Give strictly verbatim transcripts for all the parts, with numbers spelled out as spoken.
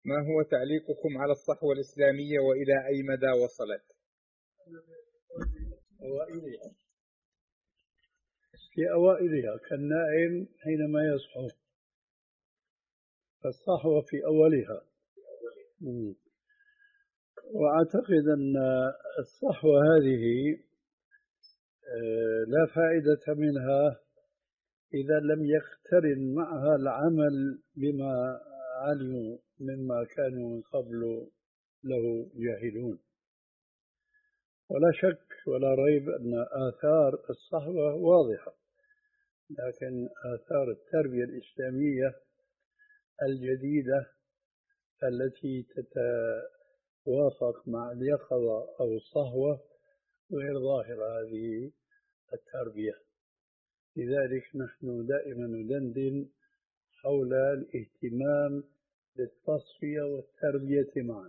ما هو تعليقكم على الصحوة الإسلامية وإلى أي مدى وصلت؟ أوائلها في أوائلها كالنائم حينما يصحو، فالصحوة في أولها. وأعتقد أن الصحوة هذه لا فائدة منها إذا لم يقترن معها العمل بما علموا مما كانوا من قبل له جاهلون. ولا شك ولا ريب أن آثار الصحوة واضحة، لكن آثار التربية الإسلامية الجديدة التي تتوافق مع اليقظة أو الصحوة غير ظاهرة هذه التربية. لذلك نحن دائما ندندن حول الاهتمام بالتصفية والتربية معا.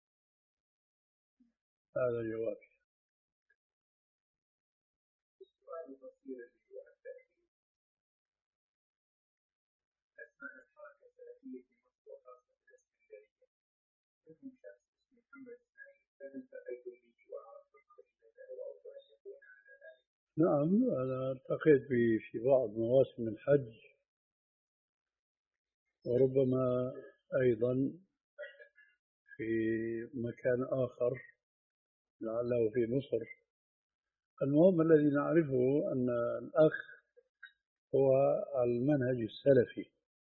هذا جوابي. نعم، أنا التقيت به في بعض مواسم الحج، وربما أيضا في مكان آخر لعله في مصر. المهم الذي نعرفه أن الأخ هو المنهج السلفي،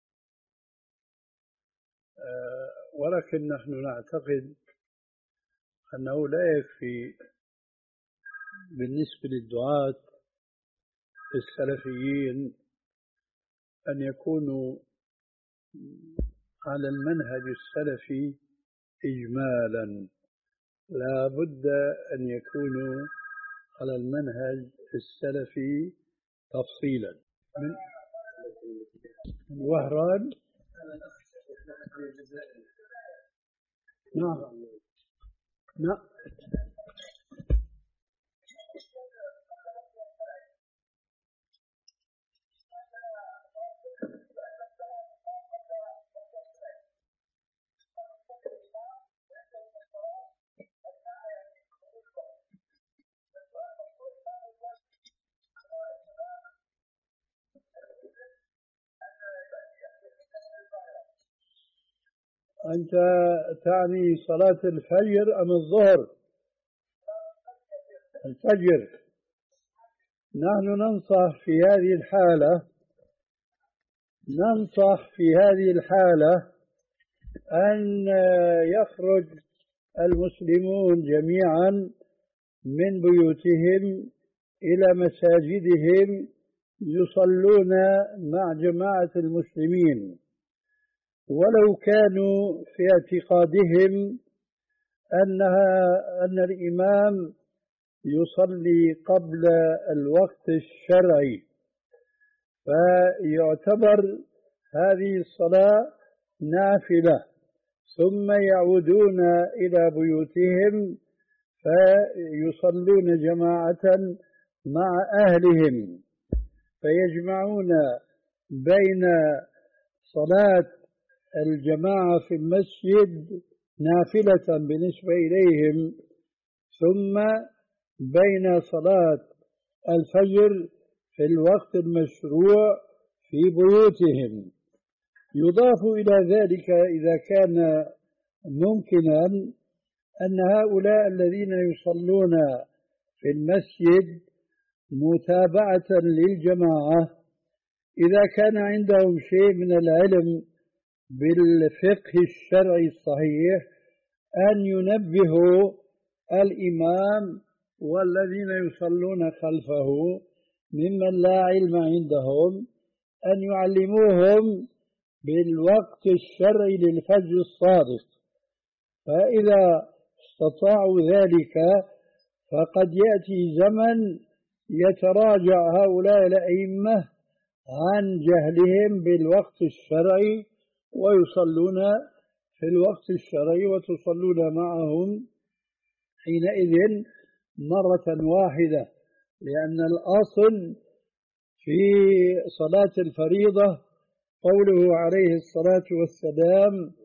ولكن نحن نعتقد أنه لا يكفي بالنسبة للدعاة السلفيين أن يكونوا على المنهج السلفي إجمالا، لا بد أن يكونوا على المنهج السلفي تفصيلا. من وهران. نعم نعم. أنت تعني صلاة الفجر أم الظهر؟ الفجر. نحن ننصح في هذه الحالة ننصح في هذه الحالة أن يخرج المسلمون جميعا من بيوتهم إلى مساجدهم يصلون مع جماعة المسلمين، ولو كانوا في اعتقادهم أنها أن الإمام يصلي قبل الوقت الشرعي، فيعتبر هذه الصلاة نافلة، ثم يعودون إلى بيوتهم فيصلون جماعة مع أهلهم، فيجمعون بين صلاة الجماعة في المسجد نافلة بالنسبة إليهم، ثم بين صلاة الفجر في الوقت المشروع في بيوتهم. يضاف إلى ذلك إذا كان ممكنا أن هؤلاء الذين يصلون في المسجد متابعة للجماعة إذا كان عندهم شيء من العلم بالفقه الشرعي الصحيح أن ينبهوا الإمام والذين يصلون خلفه ممن لا علم عندهم أن يعلموهم بالوقت الشرعي للفجر الصادق، فإذا استطاعوا ذلك فقد يأتي زمن يتراجع هؤلاء الأئمة عن جهلهم بالوقت الشرعي ويصلون في الوقت الشرعي وتصلون معهم حينئذ مرة واحدة، لأن الأصل في صلاة الفريضة قوله عليه الصلاة والسلام: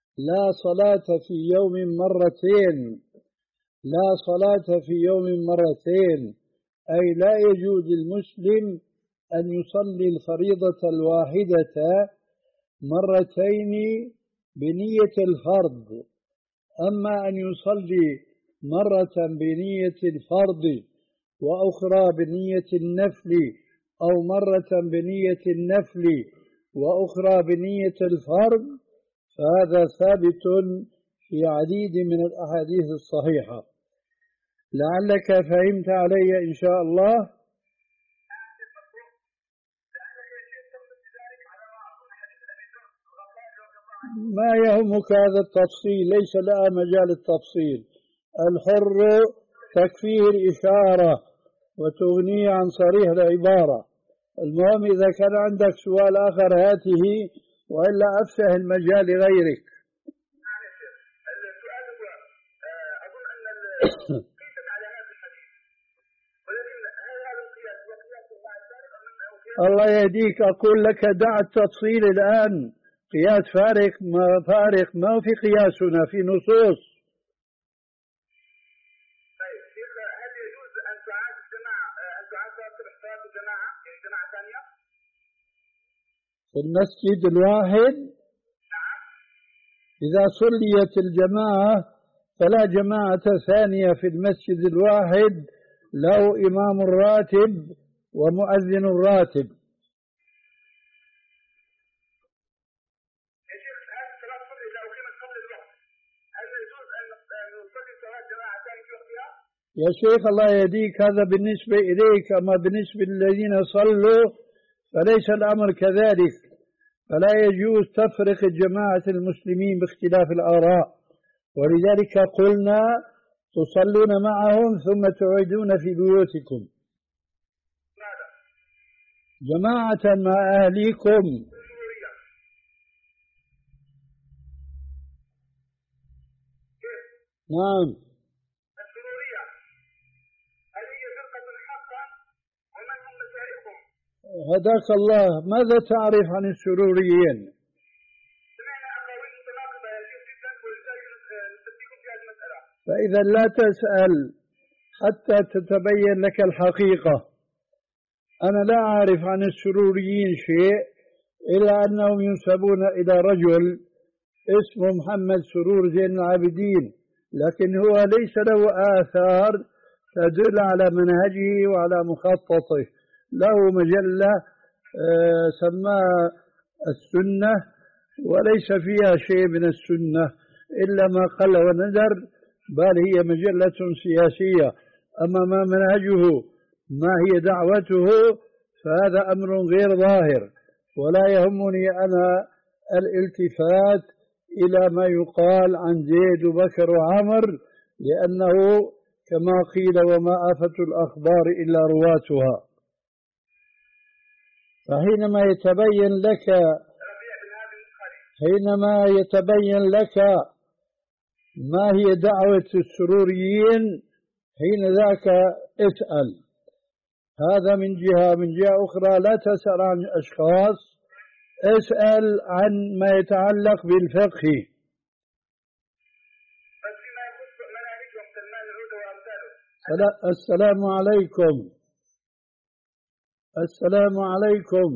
لا صلاة في يوم مرتين، لا صلاة في يوم مرتين، أي لا يجوز للمسلم أن يصلي الفريضة الواحدة مرتين بنية الفرض. أما أن يصلي مرة بنية الفرض وأخرى بنية النفل، أو مرة بنية النفل وأخرى بنية الفرض، فهذا ثابت في عديد من الأحاديث الصحيحة. لعلك فهمت علي إن شاء الله. ما يهمك هذا التفصيل، ليس لها مجال التفصيل. الحر تكفيه الإشارة وتغنيه عن صريح العبارة. المهم إذا كان عندك سؤال آخر هاته، وإلا أفسح المجال لغيرك. الله يهديك، أقول لك دع التفصيل الآن. قياس فارق ما فارق ما في قياسنا في نصوص. طيب شيخ، هل يجوز أن تعاد الجماعة أن تعاد صلاة الجماعة يعني جماعة ثانية؟ في المسجد الواحد؟ نعم. إذا صليت الجماعة فلا جماعة ثانية في المسجد الواحد، له إمام راتب ومؤذن راتب. يا شيخ الله يهديك، هذا بالنسبة إليك، أما بالنسبة للذين صلوا فليس الأمر كذلك. فلا يجوز تفرق جماعة المسلمين باختلاف الآراء، ولذلك قلنا تصلون معهم ثم تعيدون في بيوتكم جماعة مع أهليكم. نعم. هداك الله، ماذا تعرف عن السروريين؟ فإذا لا تسأل حتى تتبين لك الحقيقة. أنا لا أعرف عن السروريين شيء إلا أنهم ينسبون إلى رجل اسمه محمد سرور زين العابدين، لكن هو ليس له آثار تدل على منهجه وعلى مخططه. له مجلة سماها السنة، وليس فيها شيء من السنة إلا ما قل وندر، بل هي مجلة سياسية. أما ما منهجه، ما هي دعوته، فهذا أمر غير ظاهر، ولا يهمني أنا الالتفات إلى ما يقال عن زيد وبكر وعمر، لأنه كما قيل وما آفة الأخبار إلا رواتها. فحينما يتبين لك حينما يتبين لك ما هي دعوة السروريين، حين ذاك اسأل. هذا من جهة. من جهة أخرى لا تسأل عن أشخاص، اسأل عن ما يتعلق بالفقه. السلام عليكم. السلام عليكم.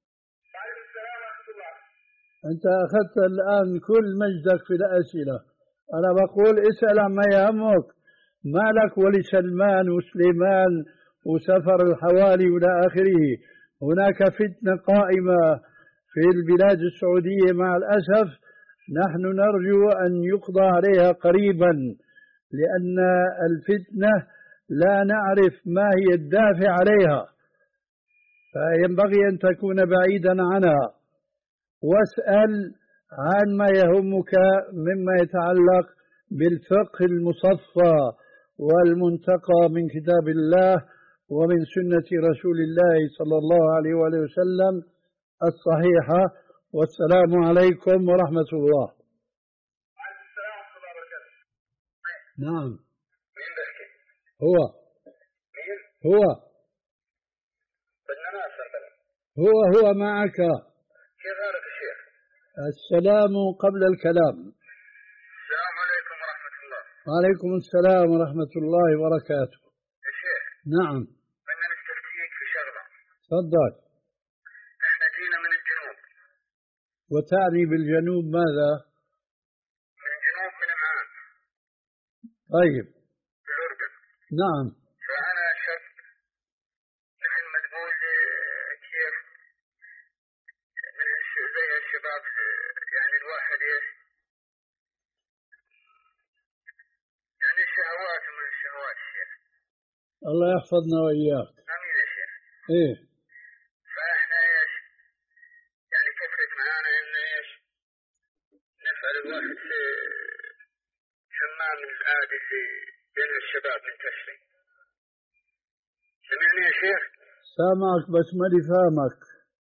أنت أخذت الآن كل مجدك في الأسئلة. أنا بقول اسأل عما يهمك، ما لك ولسلمان وسليمان وسفر الحوالي إلى آخره. هناك فتنة قائمة في البلاد السعودية مع الأسف، نحن نرجو أن يقضى عليها قريبا، لأن الفتنة لا نعرف ما هي الدافع عليها، فينبغي أن تكون بعيدا عنها. واسأل عن ما يهمك مما يتعلق بالفقه المصفى والمنتقى من كتاب الله ومن سنة رسول الله صلى الله عليه وآله وسلم الصحيحة. والسلام عليكم ورحمة الله. نعم. هو هو هو هو معك. السلام قبل الكلام. وعليكم السلام ورحمة الله وبركاته. يا شيخ. نعم. بدنا نستفتيك في شغلة. تفضل. احنا جينا من الجنوب. وتعني بالجنوب ماذا؟ من الجنوب من عمان. طيب. في الأردن. نعم. فأنا شاب مثل ما تقول كيف من زي الشباب يعني الواحد ايش يعني الشهوات ومن الشهوات الشيخ. الله يحفظنا وإياك. امين يا شيخ. ايه. فاحنا ايش يعني كثرت معانا ان ايش نفعل الواحد في حمام العادي في بين الشباب منتشرين. سمعني يا شيخ؟ سامعك بس ماني فاهمك.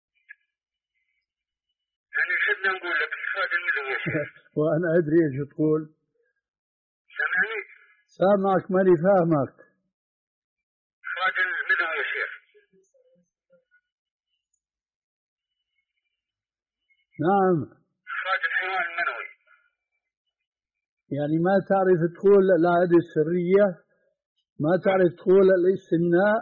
يعني خدنا نقول لك هذا المدن يا شيخ. وأنا أدري إيش تقول. سامعني؟ سامعك ماني فاهمك. هذا المدن يا شيخ. نعم. هذا الحيوان المنوي. يعني ما تعرف تقول العادة السرية، ما تعرف تقول الاستمناء.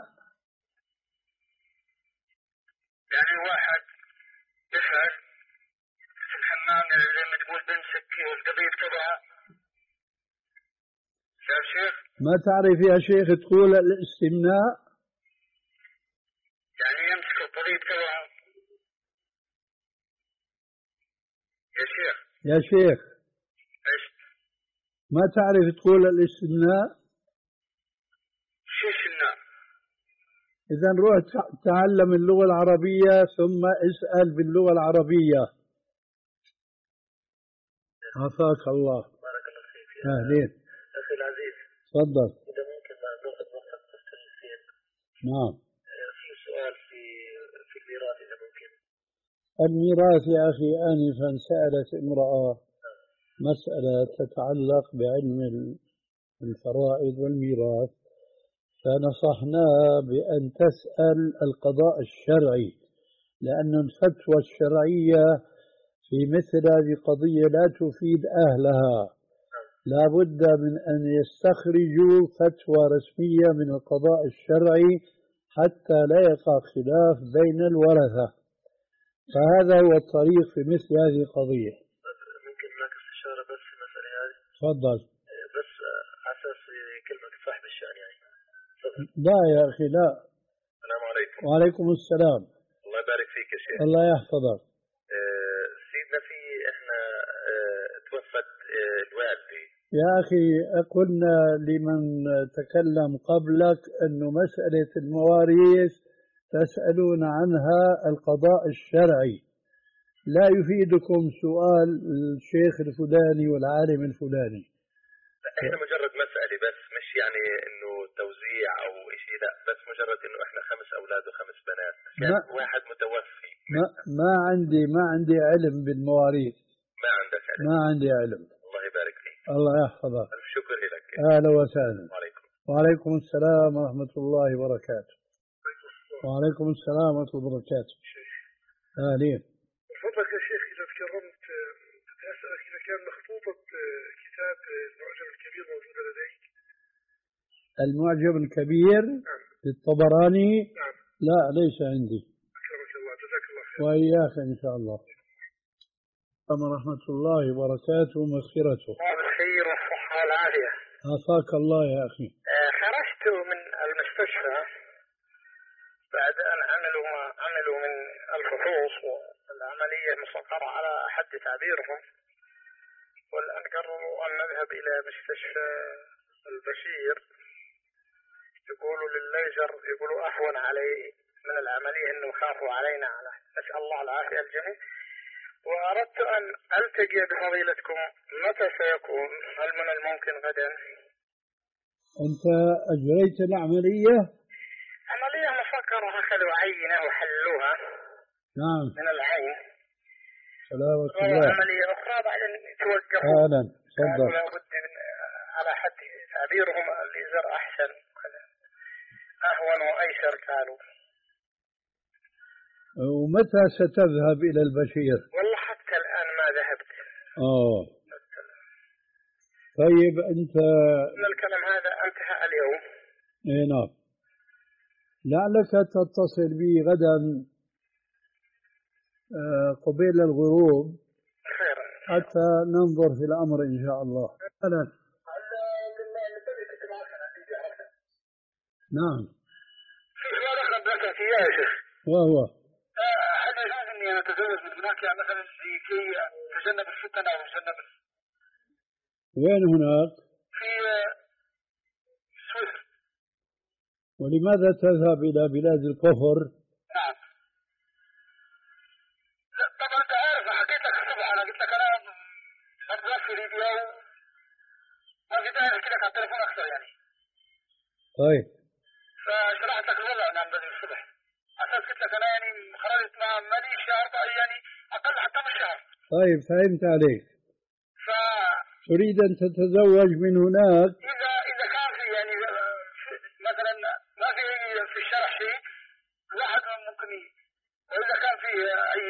يعني واحد يفعل في الحمام يعني زي ما تقول بمسك القضيب تبعه. يا شيخ. ما تعرف يا شيخ تقول الاستمناء. يعني يمسك القضيب تبعه. يا شيخ. يا شيخ. ايش؟ ما تعرف تقول الاستمناء. شو الشناء؟ إذا روح تعلم اللغة العربية ثم اسأل باللغة العربية. عافاك الله. بارك الله فيك. أهلين. أخي العزيز. تفضل. إذا ممكن ناخذ وقت تفصيل. نعم. في سؤال في في الميراث إذا ممكن. الميراث يا أخي آنفا سألت امرأة مسألة تتعلق بعلم الفرائض والميراث، فنصحناها بأن تسأل القضاء الشرعي، لأن الفتوى الشرعية في مثل هذه القضية لا تفيد أهلها، لا بد من أن يستخرجوا فتوى رسمية من القضاء الشرعي حتى لا يقع خلاف بين الورثة، فهذا هو الطريق في مثل هذه القضية. ممكن لك استشارة بس في المسألة هذه؟ تفضل. بس على أساس كلمة صاحب الشأن يعني. تفضل. لا يا أخي لا. السلام عليكم. وعليكم السلام. الله يبارك فيك يا شيخ. الله يحفظك. أه سيدنا في احنا أه توفت أه الوالدي. يا أخي قلنا لمن تكلم قبلك أنه مسألة المواريث تسألون عنها القضاء الشرعي، لا يفيدكم سؤال الشيخ الفلاني والعالم الفلاني. احنا مجرد مسألة بس، مش يعني انه توزيع او شيء، لا بس مجرد انه احنا خمس اولاد وخمس بنات، يعني ما واحد متوفي. ما, ما عندي ما عندي علم بالمواريث. ما عندك علم؟ ما عندي علم. الله يبارك فيك. الله يحفظك. الف شكر لك. اهلا وسهلا. وعليكم. وعليكم السلام ورحمة الله وبركاته. وعليكم السلام ورحمة الله وبركاته. أهلين. فضلك يا شيخ إذا تكرمت بدي أسألك إذا كان مخطوطة كتاب المعجم الكبير موجودة لديك؟ المعجم الكبير نعم. للطبراني؟ نعم. لا ليس عندي. أكرمك الله، جزاك الله خير. وإياك إن شاء الله. ورحمة الله وبركاته ومغفرته. الخير والصحة والعافية. عافاك الله يا أخي. خرجت من المستشفى بعد أن عملوا ما عملوا من الفحوص والعملية مسقرة على حد تعبيرهم، والآن قرروا أن نذهب إلى مستشفى البشير، يقولوا للليزر يقولوا أهون علي من العملية، إنه خافوا علينا، على نسأل الله العافية الجميع. وأردت أن ألتقي بفضيلتكم متى سيكون؟ هل من الممكن غدا؟ أنت أجريت العملية؟ عملية مسكرة، أخذوا عينة وحلوها. نعم. من العين. سلامة الله. عملية أخرى بعدين توقفوا. أهلا. تفضل. لابد من على حد تعبيرهم الليزر أحسن أهون وأيسر قالوا. ومتى ستذهب إلى البشير؟ والله حتى الآن ما ذهبت. آه. طيب أنت إن الكلام هذا انتهى اليوم. إيه نعم، لعلك تتصل بي غدا قبيل الغروب خيرا حتى ننظر في الأمر إن شاء الله. أهلا. نعم. في سؤال اخر بدك اياه يا شيخ، وهو هل يجوز اني انا اتزوج من هناك يعني مثلا لكي اتجنب الفتن او اتجنب؟ وين هناك؟ في سويسرا. ولماذا تذهب إلى بلاد الكفر؟ نعم. طبعا انت عارف حكيت لك الصبح، انا قلت لك انا مرضاش في ليبيا وما في داعي احكي لك على التليفون اكثر يعني. طيب. فشرحت لك الوضع انا بدري الصبح. اساس قلت لك انا يعني خرجت مع ماليش شهر يعني اقل حتى من شهر. طيب فهمت عليك. ف تريد أن تتزوج من هناك؟ اذا اذا كان في يعني مثلا ما في في الشرح شيء الواحد ممكن، واذا كان في اي.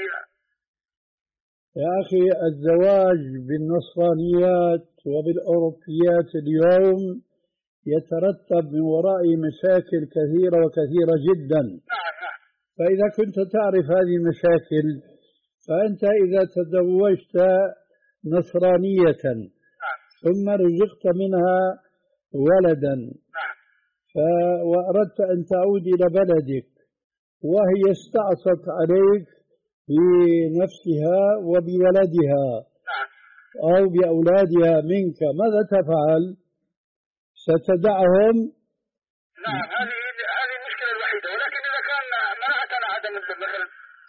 يا أخي الزواج بالنصرانيات وبالأوروبيات اليوم يترتب من وراء مشاكل كثيرة وكثيرة جدا. نعم نعم. فإذا كنت تعرف هذه المشاكل فأنت إذا تزوجت نصرانية نعم. ثم رزقت منها ولدا نعم. ف... وأردت أن تعود إلى بلدك وهي استعصت عليك بنفسها وبولدها نعم. أو بأولادها منك، ماذا تفعل؟ ستدعهم؟ نعم هذه هذه المشكلة الوحيدة، ولكن إذا كان منعت أنا عدم مثلا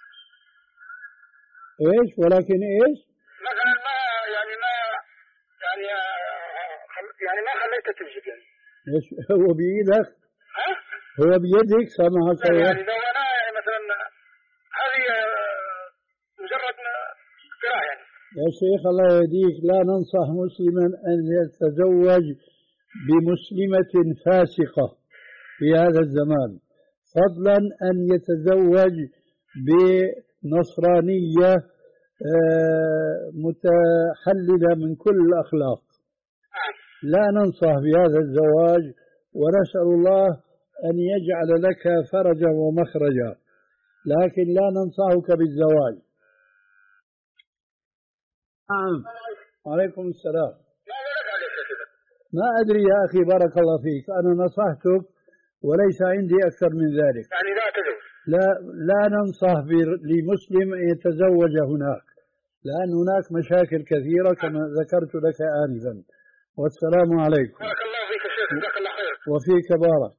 إيش؟ ولكن إيش؟ مثلا ما يعني ما يعني يعني ما خليتها تنجب يعني. إيش هو بإيدك؟ ها؟ هو بيدك سامحك الله. يعني لو أنا يعني مثلا هذه مجرد اختراع يعني. يا شيخ الله يهديك، لا ننصح مسلما أن يتزوج بمسلمة فاسقة في هذا الزمان، فضلا أن يتزوج بنصرانية متحللة من كل الأخلاق. لا ننصح بهذا الزواج، ونسأل الله أن يجعل لك فرجا ومخرجا، لكن لا ننصحك بالزواج. نعم. وعليكم السلام. ما أدري يا أخي بارك الله فيك، أنا نصحتك وليس عندي أكثر من ذلك. يعني لا تزوج. لا لا ننصح لمسلم أن يتزوج هناك، لأن هناك مشاكل كثيرة كما ذكرت لك آنفا. والسلام عليكم. بارك الله فيك يا شيخ، جزاك الله خير. وفيك بارك.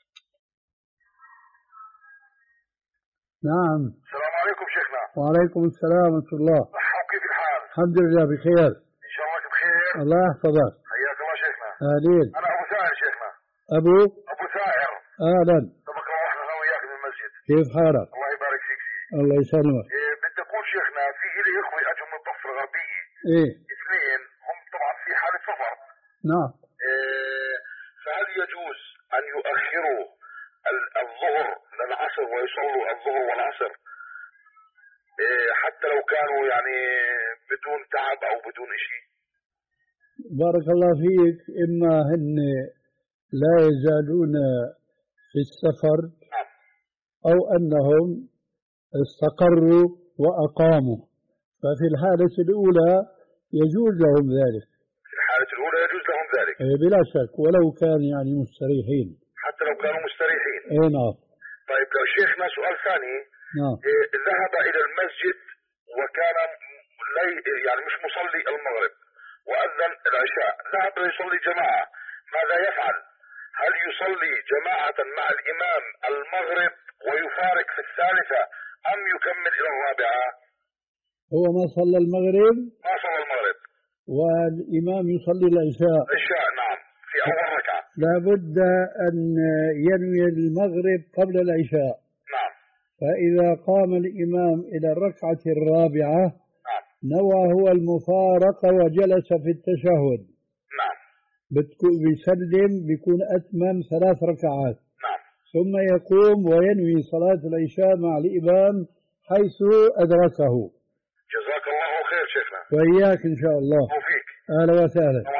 نعم. السلام عليكم شيخنا. وعليكم السلام ورحمة الله. كيف الحال؟ الحمد لله بخير. إن شاء الله بخير. الله يحفظك. حياك الله شيخنا. أهلين. أنا أبو ثائر شيخنا. أبو أبو ثائر. أهلا. سبق الله احنا أنا وياك من المسجد. كيف حالك؟ الله يبارك فيك. الله يسلمك. إيه بدي أقول شيخنا في لي إخوة أجوا من الضفة الغربية. إيه. اثنين هم طبعا في حالة سفر. نعم. إيه فهل يجوز أن يؤخروا الظهر للعصر ويصلوا الظهر والعصر إيه حتى لو كانوا يعني بدون تعب أو بدون شيء؟ بارك الله فيك. إما هن لا يزالون في السفر أو أنهم استقروا وأقاموا، ففي الحالة الأولى يجوز لهم ذلك. في الحالة الأولى يجوز لهم ذلك بلا شك، ولو كان يعني مستريحين. حتى لو كانوا مستريحين. اي نعم. طيب لو شيخنا سؤال ثاني. نعم. إيه ذهب إلى المسجد وكان لي يعني مش مصلي المغرب وأذن العشاء، ذهب ليصلي جماعة، ماذا يفعل؟ هل يصلي جماعة مع الإمام المغرب ويفارق في الثالثة أم يكمل إلى الرابعة؟ هو ما صلى المغرب؟ ما صلى المغرب والإمام يصلي العشاء. العشاء نعم في أول ركعة. لابد أن ينوي المغرب قبل العشاء. نعم. فإذا قام الإمام إلى الركعة الرابعة نعم. نوى هو المفارقة وجلس في التشهد. نعم. بيسلم بيكون أتمم ثلاث ركعات. نعم. ثم يقوم وينوي صلاة العشاء مع الإمام حيث أدركه. جزاك الله خير شيخنا. وإياك إن شاء الله. وفيك. أهلا وسهلا. السلام عليكم ورحمة الله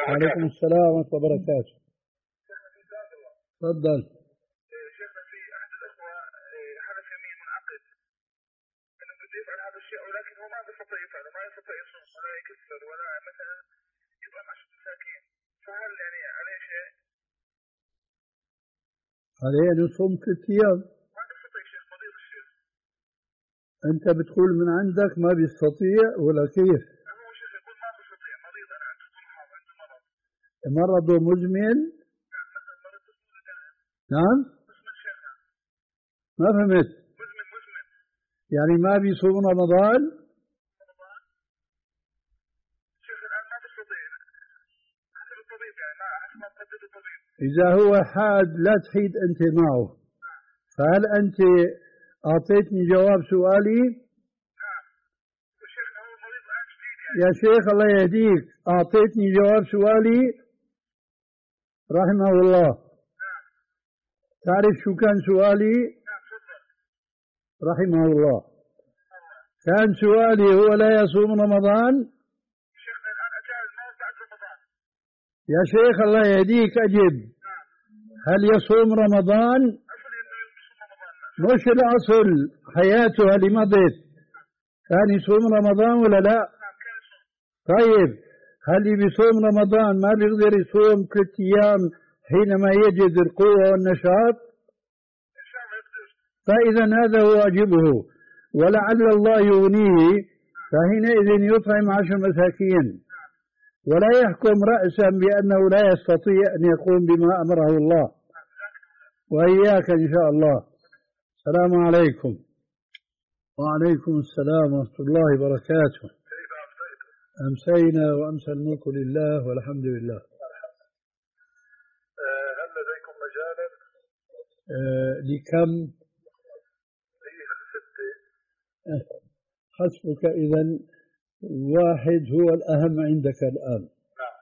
وعليكم السلام ورحمة الله وبركاته. تفضل. شيخنا في أحد الأخوة حدث يمين منعقد أنه بده يفعل هذا الشيء ولكن هو ما بيستطيع يفعله، ما يستطيع يصوم ولا يكسر ولا مثلا يطعم عشرة مساكين، فهل يعني عليه شيء؟ عليه أن يصوم ثلاث أيام. ما بيستطيع شيخ، مريض الشيخ. أنت بتقول من عندك ما بيستطيع ولا كيف؟ هو شيخ يقول ما بيستطيع، مريض، أنا عنده طرحة وعنده مرض. مرضه مزمن؟ يعني مثلا مرض الطفولة ده. نعم؟ مزمن شيخنا. ما فهمت. مزمن مزمن. يعني ما بيصوم رمضان؟ رمضان. شيخ الآن ما بيستطيع. حسب الطبيب يعني ما حسب ما تحدد الطبيب. إذا هو حاد لا تحيد أنت معه. فهل أنت أعطيتني جواب سؤالي؟ نعم. وشيخنا هو مريض الآن شديد يعني. يا شيخ الله يهديك، أعطيتني جواب سؤالي رحمه الله. نعم. تعرف شو كان سؤالي؟ نعم تفضل. رحمه الله. كان سؤالي هو لا يصوم رمضان؟ شيخنا الآن أتى الموت بعد رمضان. يا شيخ الله يهديك أجب. نعم. هل يصوم رمضان؟ أصل إنه يصوم رمضان. مش الأصل، حياته اللي مضت كان يصوم رمضان ولا لا؟ نعم كان يصوم. طيب هل اللي بيصوم رمضان ما بيقدر يصوم ثلاث أيام حينما يجد القوة والنشاط؟ إن شاء الله يقدر. فإذا هذا هو واجبه، ولعل الله يغنيه فحينئذ يطعم عشر مساكين، ولا يحكم رأسا بأنه لا يستطيع أن يقوم بما أمره الله. وإياك إن شاء الله. السلام عليكم. وعليكم السلام ورحمة الله وبركاته. أمسينا وأمسى الملك لله والحمد لله. هل لديكم مجالا؟ أه لكم؟ ستة. حسبك إذن، واحد هو الأهم عندك الآن. نعم.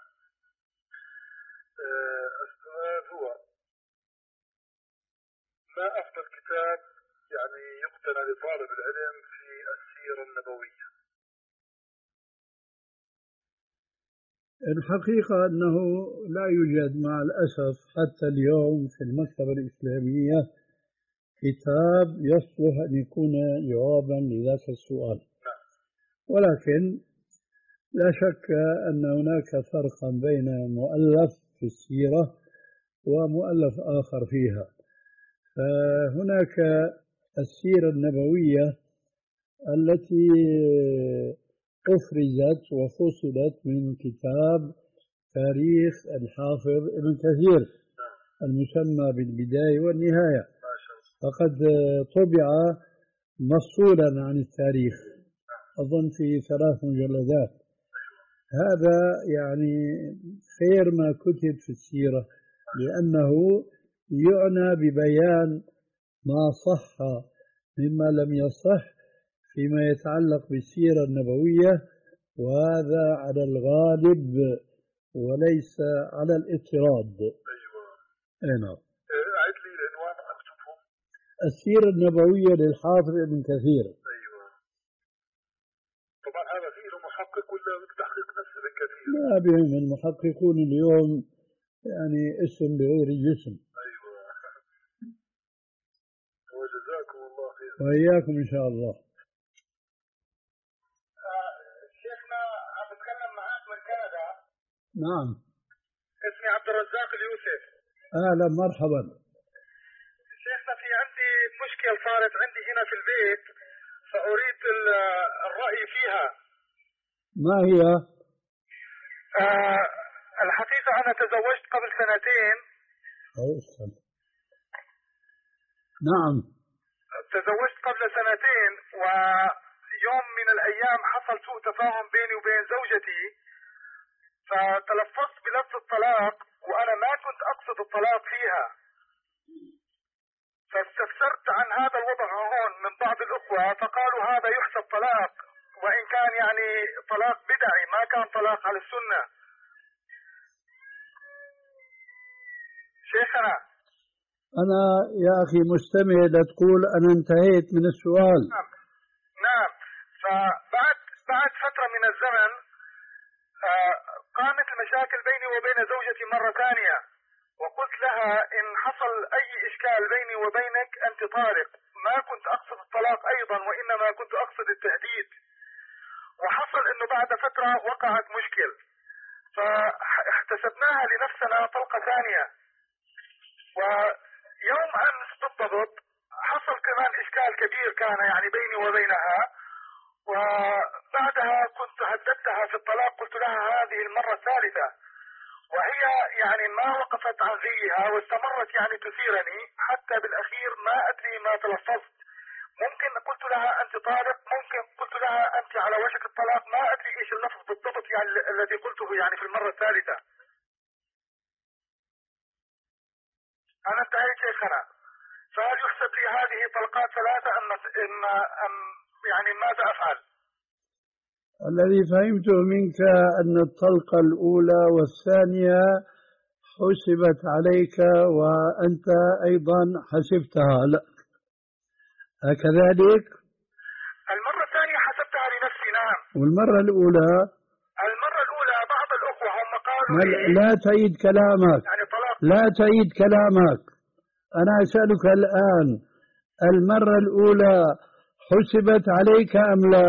أه السؤال هو ما أفضل كتاب يعني يقتنى لطالب العلم في السيرة النبوية؟ الحقيقة أنه لا يوجد مع الأسف حتى اليوم في المكتبة الإسلامية كتاب يصلح أن يكون جوابا لذاك السؤال. ولكن لا شك أن هناك فرقا بين مؤلف في السيرة ومؤلف آخر فيها. فهناك السيرة النبوية التي أفرزت وفصلت من كتاب تاريخ الحافظ ابن كثير المسمى بالبداية والنهاية، فقد طبع مفصولا عن التاريخ أظن في ثلاث مجلدات. هذا يعني خير ما كتب في السيرة، لأنه يعنى ببيان ما صح مما لم يصح فيما يتعلق بالسيرة النبوية، وهذا على الغالب وليس على الاضطراد. أيوة. نعم. أعد لي العنوان أكتبه. السيرة النبوية للحافظ ابن كثير. أيوة. طبعا هذا فيه محقق ولا تحقيق نفس ابن كثير؟ ما بهم المحققون اليوم يعني اسم بغير جسم. أيوة. وجزاكم الله خير. وإياكم إن شاء الله. شيخنا عم بتكلم معك من كندا. نعم. اسمي عبد الرزاق اليوسف. أهلا مرحبا. شيخنا في عندي مشكلة صارت عندي هنا في البيت، فأريد الرأي فيها. ما هي؟ آه الحقيقة أنا تزوجت قبل سنتين. أوصل. نعم. تزوجت قبل سنتين، ويوم من الأيام حصل سوء تفاهم بيني وبين زوجتي، فتلفظت بلفظ الطلاق وأنا ما كنت أقصد الطلاق فيها. فاستفسرت عن هذا الوضع هون من بعض الأخوة، فقالوا هذا يحسب طلاق، وإن كان يعني طلاق بدعي ما كان طلاق على السنة. شيخنا أنا يا أخي مستمع لتقول أنا انتهيت من السؤال. نعم نعم. فبعد بعد فترة من الزمن آه قامت مشاكل بيني وبين زوجتي مرة ثانية، وقلت لها إن حصل أي إشكال بيني وبينك أنت طارق، ما كنت أقصد الطلاق أيضا وإنما كنت أقصد التهديد. وحصل إنه بعد فترة وقعت مشكل فاحتسبناها لنفسنا طلقة ثانية، ويوم أمس بالضبط حصل كمان إشكال كبير كان يعني بيني وبينها، وبعدها كنت هددتها في الطلاق، قلت لها هذه المرة الثالثة، وهي يعني ما وقفت عن زيها واستمرت يعني تثيرني حتى بالأخير ما أدري ما تلفظت. ممكن قلت لها أنت طارق، ممكن قلت لها أنت على وشك الطلاق، ما أدري إيش اللفظ بالضبط يعني الذي قلته يعني في المرة الثالثة. أنا انتهيت شيخنا، فهل يحسب لي هذه طلقات ثلاثة أم أم أم يعني ماذا أفعل؟ الذي فهمته منك أن الطلقة الأولى والثانية حسبت عليك وأنت أيضا حسبتها، لا هكذلك؟ المرة الثانية حسبتها لنفسي نعم. والمرة الأولى؟ المرة الأولى بعض الأخوة هم قالوا لا, لا تعيد كلامك، يعني طلاق. لا تعيد كلامك، أنا أسألك الآن المرة الأولى حسبت عليك أم لا؟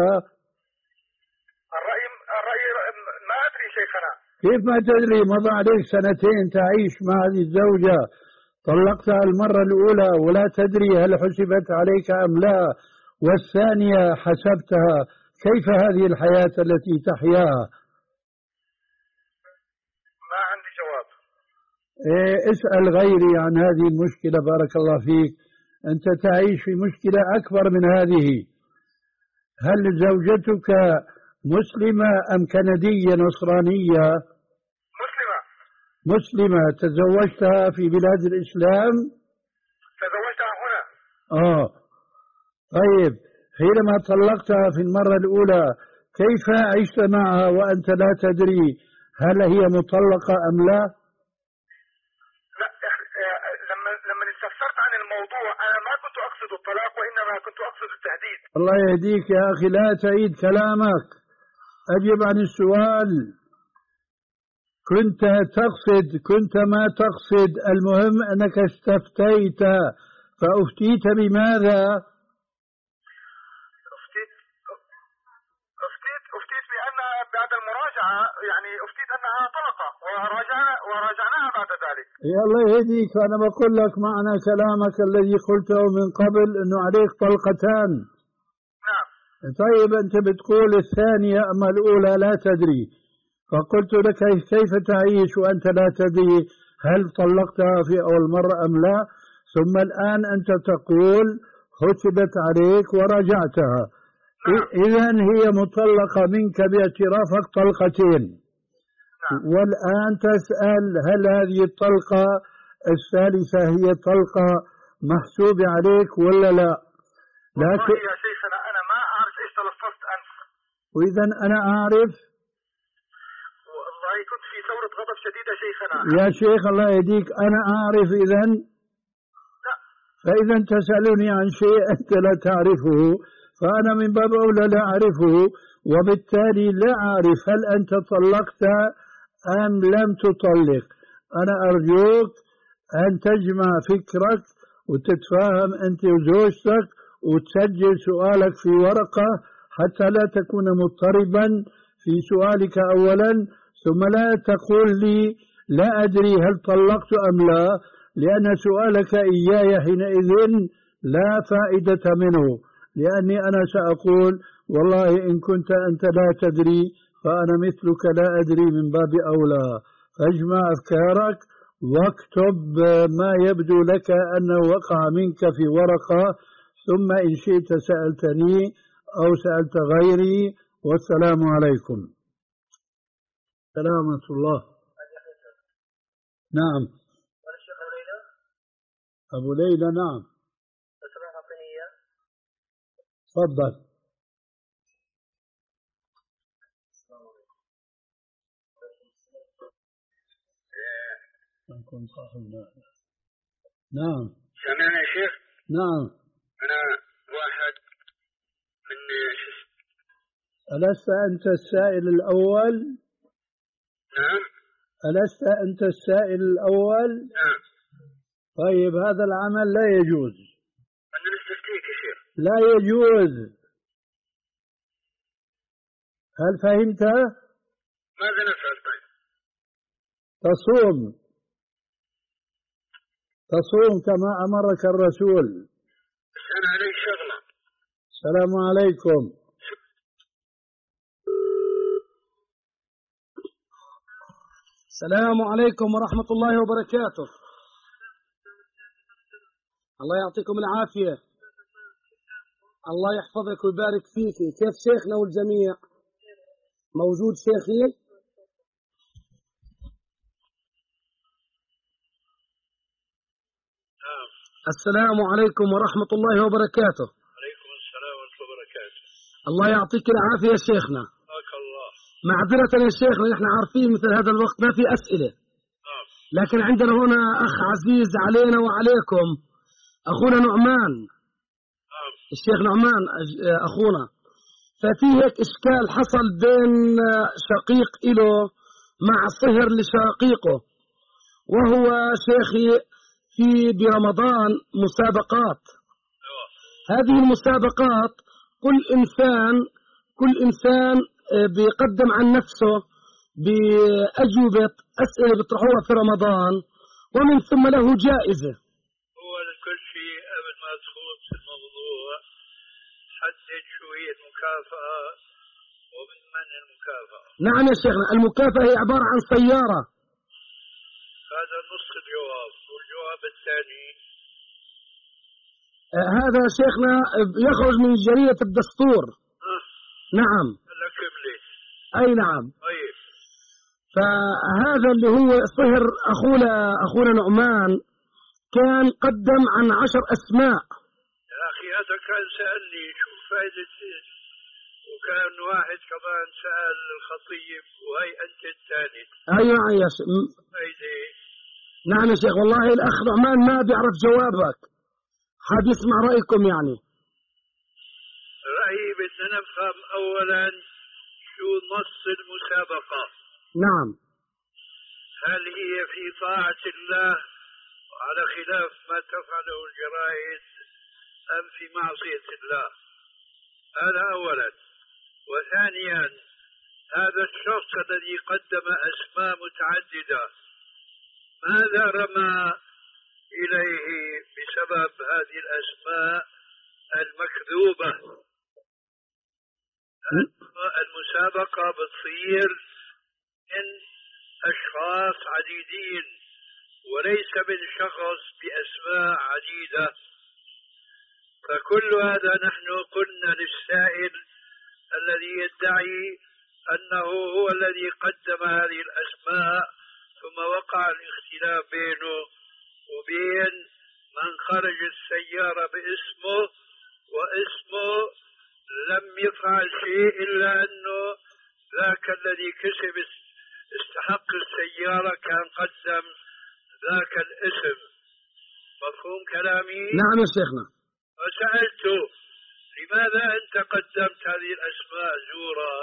الرأي الرأي ما أدري شيخنا. كيف ما تدري؟ مضى عليك سنتين تعيش مع هذه الزوجة، طلقتها المرة الأولى ولا تدري هل حسبت عليك أم لا، والثانية حسبتها، كيف هذه الحياة التي تحياها؟ ما عندي جواب. إيه، اسأل غيري عن هذه المشكلة. بارك الله فيك، أنت تعيش في مشكلة أكبر من هذه. هل زوجتك مسلمة أم كندية نصرانية؟ مسلمة. مسلمة. تزوجتها في بلاد الإسلام؟ تزوجتها هنا. آه طيب، حينما طلقتها في المرة الأولى كيف عشت معها وأنت لا تدري هل هي مطلقة أم لا؟ لا، لما لما استفسرت عن الموضوع أنا ما كنت أقصد الطلاق وإنما كنت أقصد التهديد. الله يهديك يا أخي، لا تعيد كلامك، أجب عن السؤال. كنت تقصد كنت ما تقصد، المهم أنك استفتيت، فأفتيت بماذا؟ أفتيت أفتيت أفتيت بأن بعد المراجعة يعني أفتيت أنها طلقة، وراجعنا وراجعناها بعد ذلك. يا الله يهديك، أنا بقول لك معنى كلامك الذي قلته من قبل أنه عليك طلقتان. نعم. طيب أنت بتقول الثانية أما الأولى لا تدري، فقلت لك كيف تعيش وأنت لا تدري هل طلقتها في أول مرة أم لا، ثم الآن أنت تقول حسبت عليك وراجعتها. نعم. إذن هي مطلقة منك باعترافك طلقتين. نعم. والآن تسأل هل هذه الطلقة الثالثة هي طلقة محسوبة عليك ولا لا؟ لكن والله يا شيخنا أنا ما أعرف إيش تلفظت أنت. وإذن أنا أعرف. والله كنت في ثورة غضب شديدة شيخنا. يا شيخ الله يهديك، أنا أعرف إذن. لا. فإذا تسألني عن شيء أنت لا تعرفه، فأنا من باب أولى لا أعرفه، وبالتالي لا أعرف هل أنت طلقت أم لم تطلق. أنا أرجوك أن تجمع فكرك وتتفاهم أنت وزوجتك وتسجل سؤالك في ورقة حتى لا تكون مضطربا في سؤالك أولا، ثم لا تقول لي لا أدري هل طلقت أم لا، لأن سؤالك إياي حينئذ لا فائدة منه، لأني أنا سأقول والله إن كنت أنت لا تدري فأنا مثلك لا أدري من باب أولى. فاجمع أفكارك واكتب ما يبدو لك أنه وقع منك في ورقة، ثم إن شئت سألتني أو سألت غيري. والسلام عليكم. سلامة الله. نعم. أبو ليلى. نعم. تفضل. نعم. سمعنا يا شيخ؟ نعم. أنا واحد من ألست أنت السائل الأول؟ نعم. ألست أنت السائل الأول؟ نعم. طيب هذا العمل لا يجوز. أنا نستفتيك يا شيخ. لا يجوز. هل فهمت؟ ماذا نفعل طيب؟ تصوم تصوم كما أمرك الرسول. بس أنا علي شغلة. السلام عليكم. السلام عليكم ورحمة الله وبركاته. الله يعطيكم العافية. الله يحفظك ويبارك فيك. كيف شيخنا والجميع؟ موجود شيخي؟ نعم. السلام عليكم ورحمة الله وبركاته. عليكم السلام ورحمة الله وبركاته. الله يعطيك العافية يا شيخنا. بارك الله. معذرة يا شيخنا، نحن عارفين مثل هذا الوقت ما في أسئلة. نعم. لكن عندنا هنا أخ عزيز علينا وعليكم، أخونا نعمان. نعم. الشيخ نعمان أخونا. ففي هيك إشكال حصل بين شقيق إله مع صهر لشقيقه، وهو شيخي في برمضان مسابقات. هذه المسابقات كل إنسان كل إنسان بيقدم عن نفسه بأجوبة أسئلة بيطرحوها في رمضان، ومن ثم له جائزة. هو كل شيء قبل ما تخوض في الموضوع حدد شو هي المكافأة ومن من المكافأة. نعم يا شيخنا، المكافأة هي عبارة عن سيارة. هذا نص الجواب، والجواب الثاني آه هذا شيخنا يخرج من جريدة الدستور. أه. نعم. هلا كملت. أي نعم. طيب. فهذا اللي هو صهر أخونا أخونا نعمان كان قدم عن عشر أسماء. يا أخي هذا كان سألني شو فائدة، وكان واحد كمان سأل الخطيب وهي أنت الثاني. أيوة يا شيخ. فايدة. نعم يا شيخ، والله الأخ نعمان ما بيعرف جوابك، حاب يسمع رأيكم يعني. رأيي بدنا نفهم أولا شو نص المسابقة. نعم. هل هي في طاعة الله على خلاف ما تفعله الجرائد أم في معصية الله؟ هذا أولا. وثانيا هذا الشخص الذي قدم أسماء متعددة ماذا رمى إليه بسبب هذه الأسماء المكذوبة؟ المسابقة بتصير من أشخاص عديدين وليس من شخص بأسماء عديدة. فكل هذا نحن قلنا للسائل الذي يدعي أنه هو الذي قدم هذه الأسماء ثم وقع الاختلاف بينه وبين من خرج السيارة باسمه، واسمه لم يفعل شيء إلا أنه ذاك الذي كسب استحق السيارة كان قدم ذاك الاسم. مفهوم كلامي؟ نعم يا شيخنا. فسألته لماذا أنت قدمت هذه الأسماء زورا؟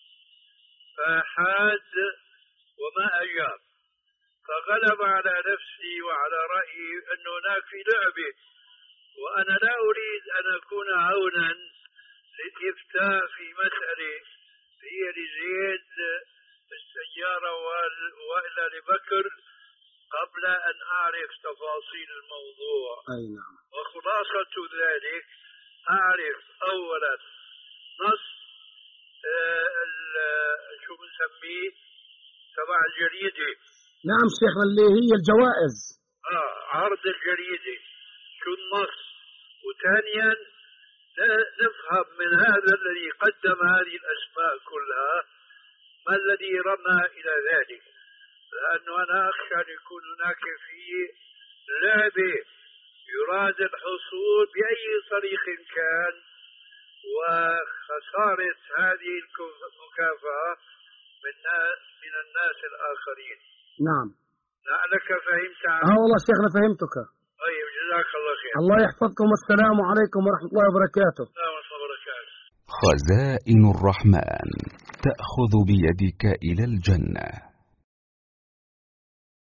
فحاد وما أجاب. فغلب على نفسي وعلى رأيي أن هناك في لعبة، وأنا لا أريد أن أكون عونا للإفتاء في مسألة هي لزيد السيارة وإلا لبكر قبل أن أعرف تفاصيل الموضوع. أي نعم. وخلاصة ذلك أعرف أولا نص آه شو بنسميه تبع الجريدة. نعم شيخنا، اللي هي الجوائز. آه عرض الجريدة شو النص. وثانيا نفهم من هذا الذي قدم هذه الأسماء كلها ما الذي رمى إلى ذلك، لأنه أنا أخشى أن يكون هناك في لعبة يراد الحصول بأي طريق كان وخسارة هذه المكافأة من من الناس الآخرين. نعم. لعلك فهمت عنه. اه والله شيخنا فهمتك. طيب جزاك الله خير. الله يحفظكم، والسلام عليكم ورحمة الله وبركاته. السلام ورحمة الله وبركاته. خزائن الرحمن تأخذ بيدك إلى الجنة.